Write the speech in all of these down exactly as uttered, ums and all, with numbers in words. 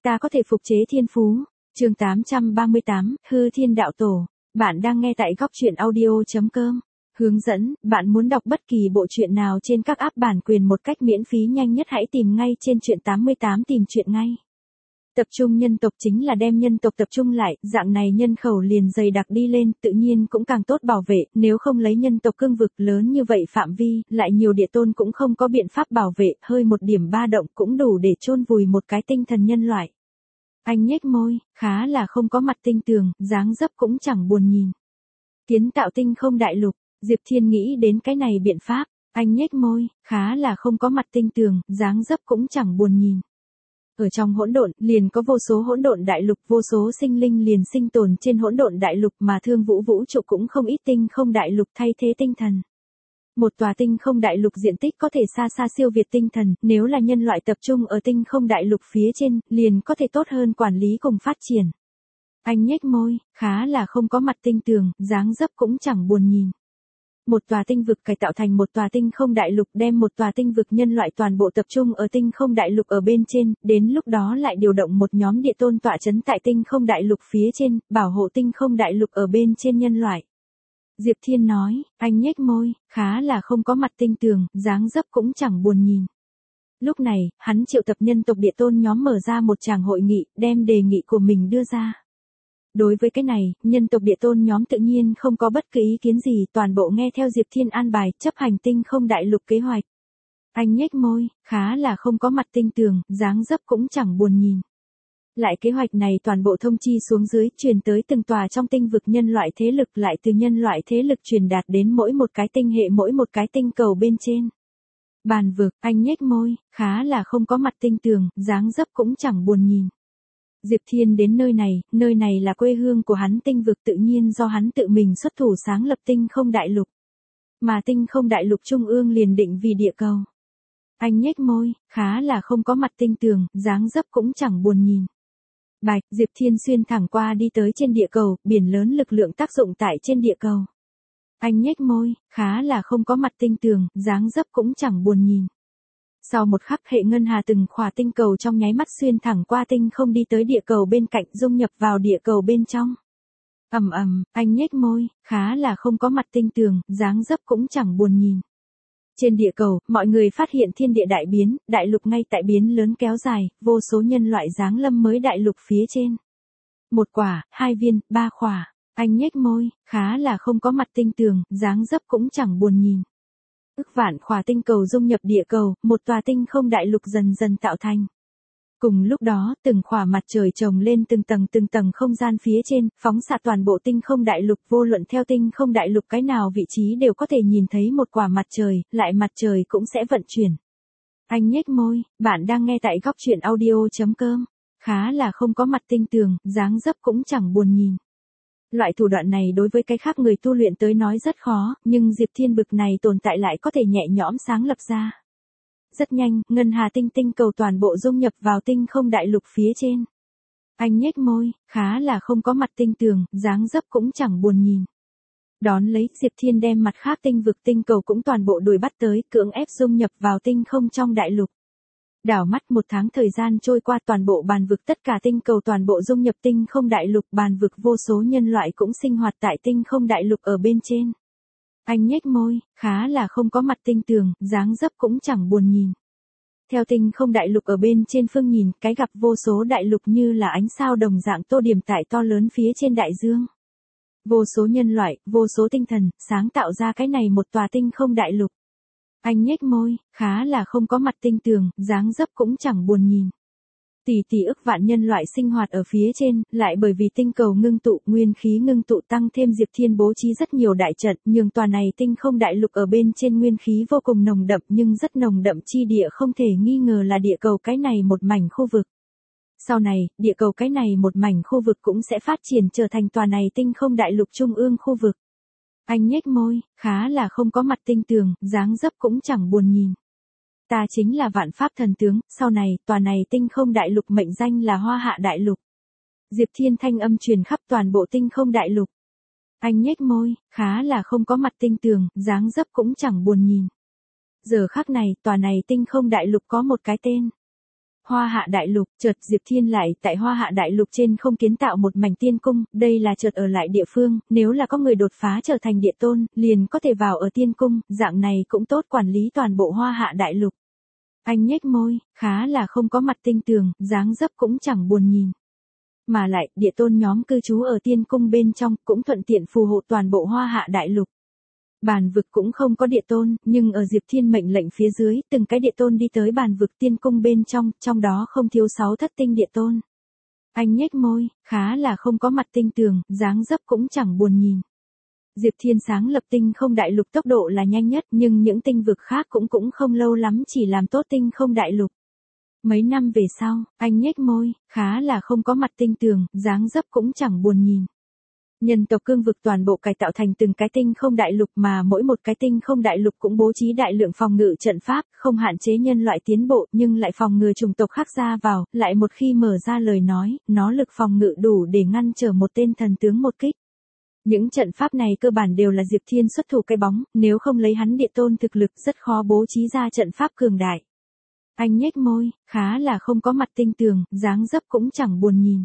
Ta có thể phục chế thiên phú. Chương tám trăm ba mươi tám, Hư Thiên Đạo Tổ. Bạn đang nghe tại góc truyện audio chấm com. Hướng dẫn, bạn muốn đọc bất kỳ bộ truyện nào trên các app bản quyền một cách miễn phí nhanh nhất hãy tìm ngay trên truyện tám mươi tám tìm truyện ngay. Tập trung nhân tộc chính là đem nhân tộc tập trung lại, dạng này nhân khẩu liền dày đặc đi lên, tự nhiên cũng càng tốt bảo vệ, nếu không lấy nhân tộc cương vực lớn như vậy phạm vi, lại nhiều địa tôn cũng không có biện pháp bảo vệ, hơi một điểm ba động cũng đủ để chôn vùi một cái tinh thần nhân loại. Anh nhếch môi, khá là không có mặt tinh tường, dáng dấp cũng chẳng buồn nhìn. Kiến tạo tinh không đại lục, Diệp Thiên nghĩ đến cái này biện pháp, anh nhếch môi, khá là không có mặt tinh tường, dáng dấp cũng chẳng buồn nhìn. Ở trong hỗn độn, liền có vô số hỗn độn đại lục, vô số sinh linh liền sinh tồn trên hỗn độn đại lục mà thương vũ vũ trụ cũng không ít tinh không đại lục thay thế tinh thần. Một tòa tinh không đại lục diện tích có thể xa xa siêu việt tinh thần, nếu là nhân loại tập trung ở tinh không đại lục phía trên, liền có thể tốt hơn quản lý cùng phát triển. Anh nhếch môi, khá là không có mặt tinh tường, dáng dấp cũng chẳng buồn nhìn. Một tòa tinh vực cải tạo thành một tòa tinh không đại lục, đem một tòa tinh vực nhân loại toàn bộ tập trung ở tinh không đại lục ở bên trên, đến lúc đó lại điều động một nhóm địa tôn tọa trấn tại tinh không đại lục phía trên, bảo hộ tinh không đại lục ở bên trên nhân loại. Diệp Thiên nói, anh nhếch môi, khá là không có mặt tinh tường, dáng dấp cũng chẳng buồn nhìn. Lúc này, hắn triệu tập nhân tộc địa tôn nhóm mở ra một tràng hội nghị, đem đề nghị của mình đưa ra. Đối với cái này, nhân tộc địa tôn nhóm tự nhiên không có bất cứ ý kiến gì, toàn bộ nghe theo Diệp Thiên an bài, chấp hành tinh không đại lục kế hoạch. Anh nhếch môi, khá là không có mặt tinh tường, dáng dấp cũng chẳng buồn nhìn. Lại kế hoạch này toàn bộ thông chi xuống dưới, truyền tới từng tòa trong tinh vực nhân loại thế lực, lại từ nhân loại thế lực truyền đạt đến mỗi một cái tinh hệ mỗi một cái tinh cầu bên trên. Bàn vực, anh nhếch môi, khá là không có mặt tinh tường, dáng dấp cũng chẳng buồn nhìn. Diệp Thiên đến nơi này, nơi này là quê hương của hắn, tinh vực tự nhiên do hắn tự mình xuất thủ sáng lập tinh không đại lục. Mà tinh không đại lục trung ương liền định vì địa cầu. Anh nhếch môi, khá là không có mặt tinh tường, dáng dấp cũng chẳng buồn nhìn. Bạch, Diệp Thiên xuyên thẳng qua đi tới trên địa cầu, biển lớn lực lượng tác dụng tại trên địa cầu. Anh nhếch môi, khá là không có mặt tinh tường, dáng dấp cũng chẳng buồn nhìn. Sau một khắc hệ ngân hà từng khỏa tinh cầu trong nháy mắt xuyên thẳng qua tinh không đi tới địa cầu bên cạnh, dung nhập vào địa cầu bên trong. Ầm ầm, anh nhếch môi, khá là không có mặt tinh tường, dáng dấp cũng chẳng buồn nhìn. Trên địa cầu, mọi người phát hiện thiên địa đại biến, đại lục ngay tại biến lớn kéo dài, vô số nhân loại giáng lâm mới đại lục phía trên. Một quả, hai viên, ba khỏa, anh nhếch môi, khá là không có mặt tinh tường, dáng dấp cũng chẳng buồn nhìn. Ức vạn khỏa tinh cầu dung nhập địa cầu, một tòa tinh không đại lục dần dần tạo thành. Cùng lúc đó, từng khỏa mặt trời chồng lên từng tầng từng tầng không gian phía trên, phóng xạ toàn bộ tinh không đại lục, vô luận theo tinh không đại lục cái nào vị trí đều có thể nhìn thấy một quả mặt trời, lại mặt trời cũng sẽ vận chuyển. Anh nhếch môi, bạn đang nghe tại góc truyện audio chấm com, khá là không có mặt tinh tường, dáng dấp cũng chẳng buồn nhìn. Loại thủ đoạn này đối với cái khác người tu luyện tới nói rất khó, nhưng Diệp Thiên bực này tồn tại lại có thể nhẹ nhõm sáng lập ra. Rất nhanh, ngân hà tinh tinh cầu toàn bộ dung nhập vào tinh không đại lục phía trên. Anh nhếch môi, khá là không có mặt tinh tường, dáng dấp cũng chẳng buồn nhìn. Đón lấy, Diệp Thiên đem mặt khác tinh vực tinh cầu cũng toàn bộ đuổi bắt tới, cưỡng ép dung nhập vào tinh không trong đại lục. Đảo mắt một tháng thời gian trôi qua, toàn bộ bàn vực tất cả tinh cầu toàn bộ dung nhập tinh không đại lục, bàn vực vô số nhân loại cũng sinh hoạt tại tinh không đại lục ở bên trên. Anh nhếch môi, khá là không có mặt tinh tường, dáng dấp cũng chẳng buồn nhìn. Theo tinh không đại lục ở bên trên phương nhìn, cái gặp vô số đại lục như là ánh sao đồng dạng tô điểm tại to lớn phía trên đại dương. Vô số nhân loại, vô số tinh thần, sáng tạo ra cái này một tòa tinh không đại lục. Anh nhếch môi, khá là không có mặt tinh tường, dáng dấp cũng chẳng buồn nhìn. Tỷ tỷ ức vạn nhân loại sinh hoạt ở phía trên, lại bởi vì tinh cầu ngưng tụ, nguyên khí ngưng tụ tăng thêm Diệp Thiên bố trí rất nhiều đại trận, nhưng tòa này tinh không đại lục ở bên trên nguyên khí vô cùng nồng đậm, nhưng rất nồng đậm chi địa không thể nghi ngờ là địa cầu cái này một mảnh khu vực. Sau này, địa cầu cái này một mảnh khu vực cũng sẽ phát triển trở thành tòa này tinh không đại lục trung ương khu vực. Anh nhếch môi, khá là không có mặt tinh tường, dáng dấp cũng chẳng buồn nhìn. Ta chính là vạn pháp thần tướng, sau này, tòa này tinh không đại lục mệnh danh là Hoa Hạ đại lục. Diệp Thiên thanh âm truyền khắp toàn bộ tinh không đại lục. Anh nhếch môi, khá là không có mặt tinh tường, dáng dấp cũng chẳng buồn nhìn. Giờ khắc này, tòa này tinh không đại lục có một cái tên. Hoa Hạ Đại Lục, chợt Diệp Thiên lại tại Hoa Hạ Đại Lục trên không kiến tạo một mảnh tiên cung, đây là chợt ở lại địa phương, nếu là có người đột phá trở thành địa tôn, liền có thể vào ở tiên cung, dạng này cũng tốt quản lý toàn bộ Hoa Hạ Đại Lục. Anh nhếch môi, khá là không có mặt tinh tường, dáng dấp cũng chẳng buồn nhìn. Mà lại, địa tôn nhóm cư trú ở tiên cung bên trong, cũng thuận tiện phù hộ toàn bộ Hoa Hạ Đại Lục. Bàn vực cũng không có địa tôn, nhưng ở Diệp Thiên mệnh lệnh phía dưới, từng cái địa tôn đi tới bàn vực tiên cung bên trong, trong đó không thiếu sáu thất tinh địa tôn. Anh nhếch môi, khá là không có mặt tinh tường, dáng dấp cũng chẳng buồn nhìn. Diệp Thiên sáng lập tinh không đại lục tốc độ là nhanh nhất, nhưng những tinh vực khác cũng cũng không lâu lắm chỉ làm tốt tinh không đại lục. Mấy năm về sau, anh nhếch môi, khá là không có mặt tinh tường, dáng dấp cũng chẳng buồn nhìn. Nhân tộc cương vực toàn bộ cải tạo thành từng cái tinh không đại lục mà mỗi một cái tinh không đại lục cũng bố trí đại lượng phòng ngự trận pháp, không hạn chế nhân loại tiến bộ nhưng lại phòng ngừa chủng tộc khác ra vào, lại một khi mở ra lời nói, nó lực phòng ngự đủ để ngăn trở một tên thần tướng một kích. Những trận pháp này cơ bản đều là Diệp Thiên xuất thủ cái bóng, nếu không lấy hắn địa tôn thực lực rất khó bố trí ra trận pháp cường đại. Anh nhếch môi, khá là không có mặt tinh tường, dáng dấp cũng chẳng buồn nhìn.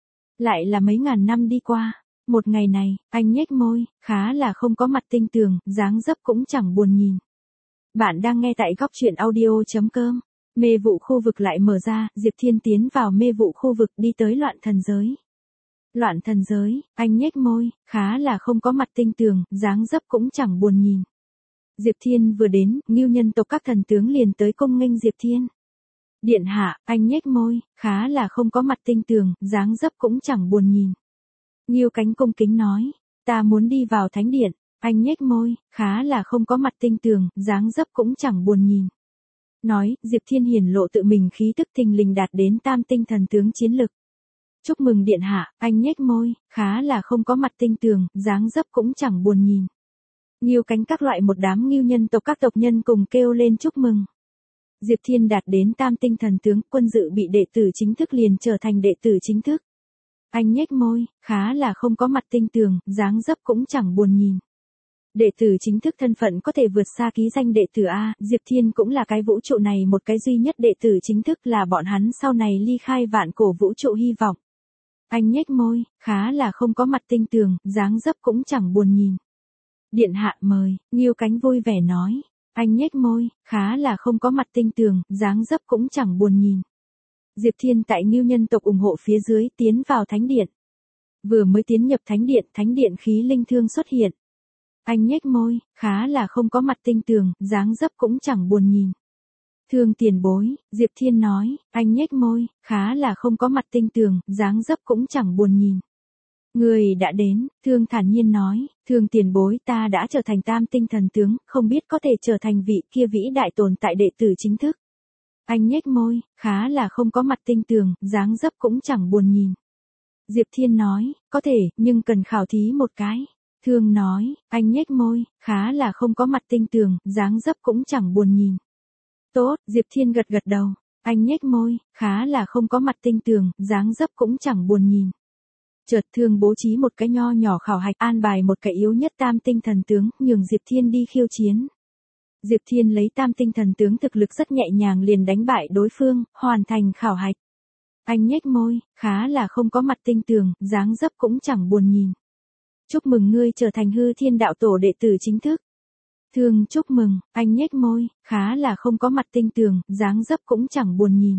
Lại là mấy ngàn năm đi qua. Một ngày này, anh nhếch môi, khá là không có mặt tinh tường, dáng dấp cũng chẳng buồn nhìn. Bạn đang nghe tại góc truyện audio chấm com. Mê vụ khu vực lại mở ra, Diệp Thiên tiến vào mê vụ khu vực đi tới loạn thần giới. Loạn thần giới, anh nhếch môi, khá là không có mặt tinh tường, dáng dấp cũng chẳng buồn nhìn. Diệp Thiên vừa đến, Ngưu nhân tộc các thần tướng liền tới cung nghênh Diệp Thiên. Điện hạ, anh nhếch môi, khá là không có mặt tinh tường, dáng dấp cũng chẳng buồn nhìn. Ngưu cánh cung kính nói, ta muốn đi vào thánh điện, anh nhếch môi, khá là không có mặt tinh tường, dáng dấp cũng chẳng buồn nhìn. Nói, Diệp Thiên hiển lộ tự mình khí tức thình lình đạt đến tam tinh thần tướng chiến lực. Chúc mừng điện hạ, anh nhếch môi, khá là không có mặt tinh tường, dáng dấp cũng chẳng buồn nhìn. Ngưu cánh các loại một đám ngưu nhân tộc các tộc nhân cùng kêu lên chúc mừng. Diệp Thiên đạt đến tam tinh thần tướng, quân dự bị đệ tử chính thức liền trở thành đệ tử chính thức. Anh nhếch môi, khá là không có mặt tinh tường, dáng dấp cũng chẳng buồn nhìn. Đệ tử chính thức thân phận có thể vượt xa ký danh đệ tử A, Diệp Thiên cũng là cái vũ trụ này một cái duy nhất đệ tử chính thức là bọn hắn sau này ly khai vạn cổ vũ trụ hy vọng. Anh nhếch môi, khá là không có mặt tinh tường, dáng dấp cũng chẳng buồn nhìn. Điện hạ mời, Ngưu cánh vui vẻ nói. Anh nhếch môi, khá là không có mặt tinh tường, dáng dấp cũng chẳng buồn nhìn. Diệp Thiên tại Ngưu nhân tộc ủng hộ phía dưới tiến vào thánh điện. Vừa mới tiến nhập thánh điện, thánh điện khí linh thương xuất hiện. Anh nhếch môi, khá là không có mặt tinh tường, dáng dấp cũng chẳng buồn nhìn. Thương tiền bối, Diệp Thiên nói, anh nhếch môi, khá là không có mặt tinh tường, dáng dấp cũng chẳng buồn nhìn. Người đã đến, Thương thản nhiên nói, Thương tiền bối ta đã trở thành tam tinh thần tướng, không biết có thể trở thành vị kia vĩ đại tồn tại đệ tử chính thức. Anh nhếch môi, khá là không có mặt tinh tường, dáng dấp cũng chẳng buồn nhìn. Diệp Thiên nói, có thể, nhưng cần khảo thí một cái. Thương nói, anh nhếch môi, khá là không có mặt tinh tường, dáng dấp cũng chẳng buồn nhìn. Tốt, Diệp Thiên gật gật đầu, anh nhếch môi, khá là không có mặt tinh tường, dáng dấp cũng chẳng buồn nhìn. Chợt Thương bố trí một cái nho nhỏ khảo hạch an bài một cái yếu nhất tam tinh thần tướng, nhường Diệp Thiên đi khiêu chiến. Diệp Thiên lấy tam tinh thần tướng thực lực rất nhẹ nhàng liền đánh bại đối phương, hoàn thành khảo hạch. Anh nhếch môi, khá là không có mặt tinh tường, dáng dấp cũng chẳng buồn nhìn. Chúc mừng ngươi trở thành hư thiên đạo tổ đệ tử chính thức. Thương chúc mừng, anh nhếch môi, khá là không có mặt tinh tường, dáng dấp cũng chẳng buồn nhìn.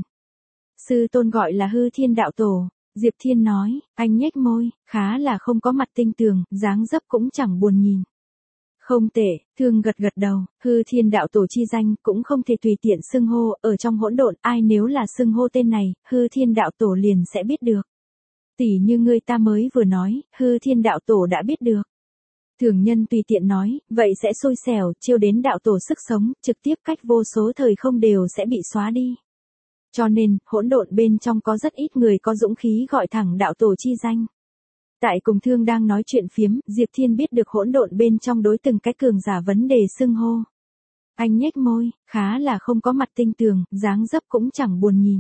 Sư tôn gọi là hư thiên đạo tổ, Diệp Thiên nói, anh nhếch môi, khá là không có mặt tinh tường, dáng dấp cũng chẳng buồn nhìn. Không tệ, Thương gật gật đầu, hư thiên đạo tổ chi danh cũng không thể tùy tiện xưng hô, ở trong hỗn độn ai nếu là xưng hô tên này, hư thiên đạo tổ liền sẽ biết được. Tỷ như ngươi ta mới vừa nói, hư thiên đạo tổ đã biết được. Thường nhân tùy tiện nói, vậy sẽ xui xẻo, chiêu đến đạo tổ sức sống, trực tiếp cách vô số thời không đều sẽ bị xóa đi. Cho nên, hỗn độn bên trong có rất ít người có dũng khí gọi thẳng đạo tổ chi danh. Tại cùng Thương đang nói chuyện phiếm, Diệp Thiên biết được hỗn độn bên trong đối từng cái cường giả vấn đề xưng hô. Anh nhếch môi, khá là không có mặt tinh tường, dáng dấp cũng chẳng buồn nhìn.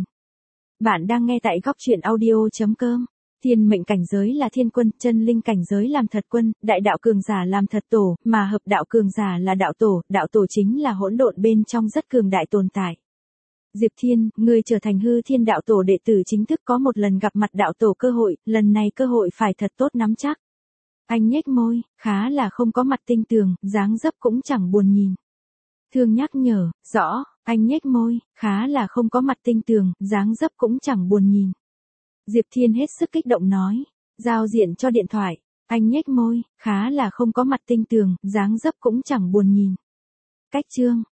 Bạn đang nghe tại góc truyện audio chấm com. Thiên mệnh cảnh giới là thiên quân, chân linh cảnh giới làm thật quân, đại đạo cường giả làm thật tổ, mà hợp đạo cường giả là đạo tổ, đạo tổ chính là hỗn độn bên trong rất cường đại tồn tại. Diệp Thiên, ngươi trở thành Hư Thiên đạo tổ đệ tử chính thức có một lần gặp mặt đạo tổ cơ hội, lần này cơ hội phải thật tốt nắm chắc. Anh nhếch môi, khá là không có mặt tinh tường, dáng dấp cũng chẳng buồn nhìn. Thương nhắc nhở, rõ, anh nhếch môi, khá là không có mặt tinh tường, dáng dấp cũng chẳng buồn nhìn. Diệp Thiên hết sức kích động nói, giao diện cho điện thoại, anh nhếch môi, khá là không có mặt tinh tường, dáng dấp cũng chẳng buồn nhìn. Cách chương